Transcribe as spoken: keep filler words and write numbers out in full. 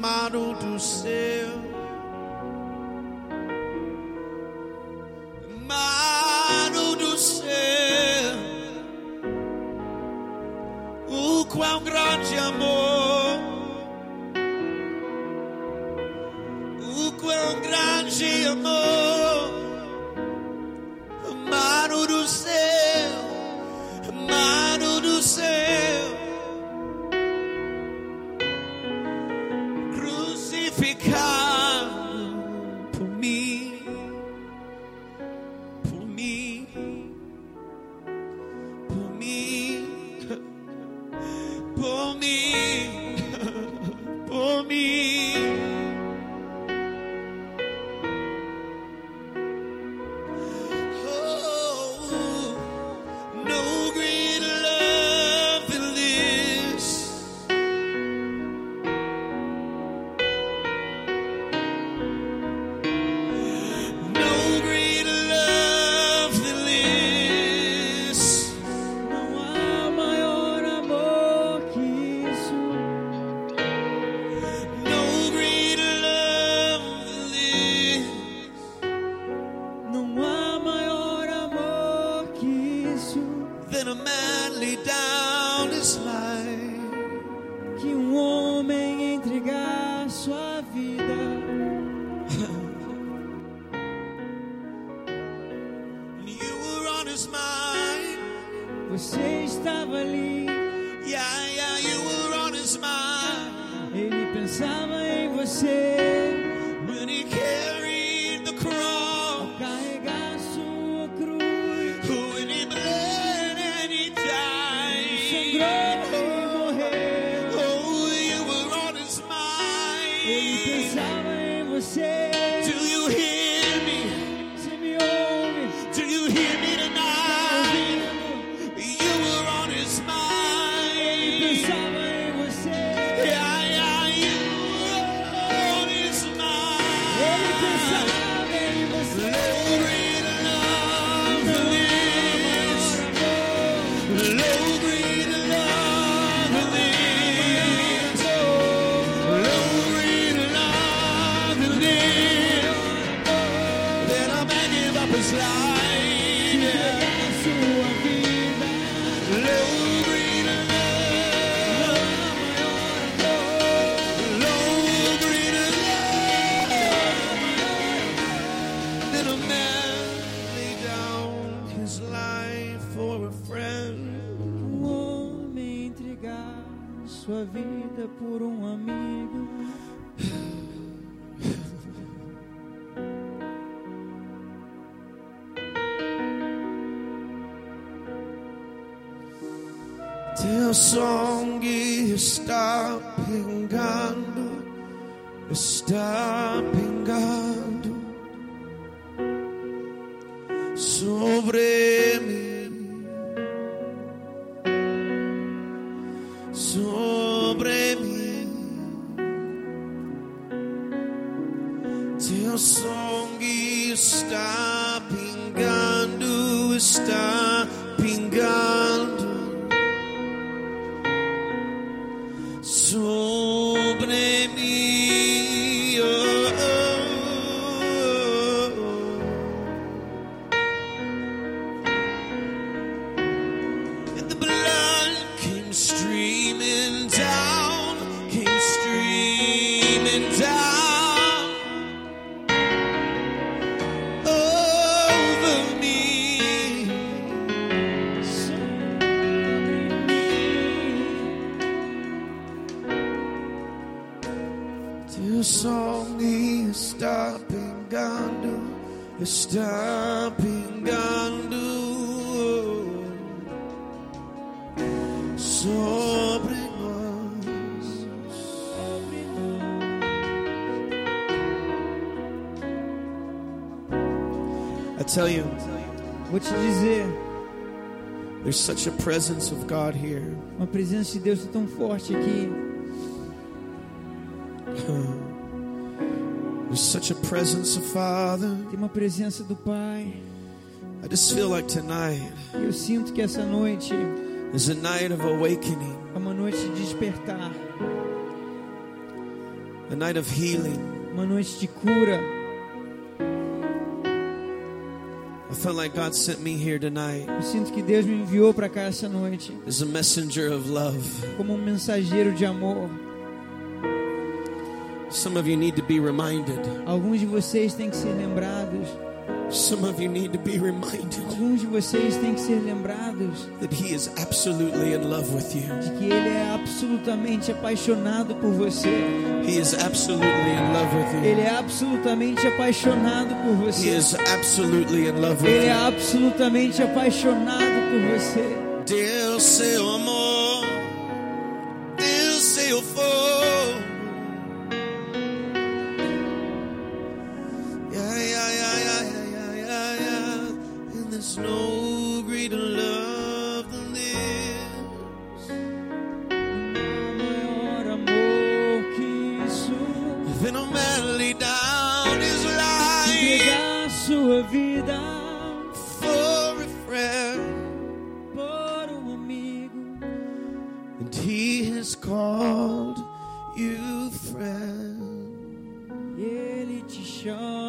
amado do céu, amado do céu, o quão grande amor, o quão grande amor, amado do céu, amado do céu, crucificado por mim, por mim, por mim, por mim, por mim. Oh, no greater love than this. No greater love than this. Não há maior amor que isso. No greater love than this. Não há maior amor que isso. Then a man lay down his life. Que um homem entregar sua vida. And you were on his mind. Você estava ali. Yeah, yeah, you were on his mind. Ele pensava em você. When he carried the cross. Carregar sua cruz. When he bled and he Sangrou died. e morreu. Oh, you were on his Ele mind. pensava em você. Do you hear me? Você me ouve. Do you hear me Tá tonight? ouvindo? You were on his Ele mind. pensava em você. Yeah, yeah, you were on his Ele mind. pensava em você. No greater love than this. No greater love than this. No greater love than this. Then a man gave up his life. Yeah. Sua vida. No greater love. No greater love. Then a man lay down his life for a friend. Um homem entregar sua vida por um amigo. Teu som está pingando, está pingando sobre mim, sobre mim. Teu som está pingando, está pingando sobre mim. Oh, oh, oh. And the blood came streaming down, came streaming down over me. Teu som está pingando, está pingando sobre nós. I tell you, Vou te dizer, there's such a presence of God here. uma presença de Deus tão forte aqui. There's such a presence of Father. Tem uma presença do Pai. I just feel like tonight Eu sinto que essa noite is a night of awakening. é uma noite de despertar. A night of healing. Uma noite de cura. I felt like God sent me here tonight Eu sinto que Deus me enviou para cá essa noite as a messenger of love. como um mensageiro de amor. Some of you need to be reminded. Alguns de vocês têm que ser lembrados. Some of you need to be reminded Alguns de vocês têm que ser lembrados that He is absolutely in love with you. de que Ele é absolutamente apaixonado por você. He is absolutely in love with you. Ele é absolutamente apaixonado por He você. is absolutely in love Ele with é you. absolutamente apaixonado por você. Deus seu amor, Deus seu fogo. Yeah, yeah, yeah, yeah, yeah, yeah, yeah. And there's no greater love than this. Maior amor que isso. Then a man lay down his life Entregar sua vida for a friend, por um amigo. and He has called you friend. Ele te chama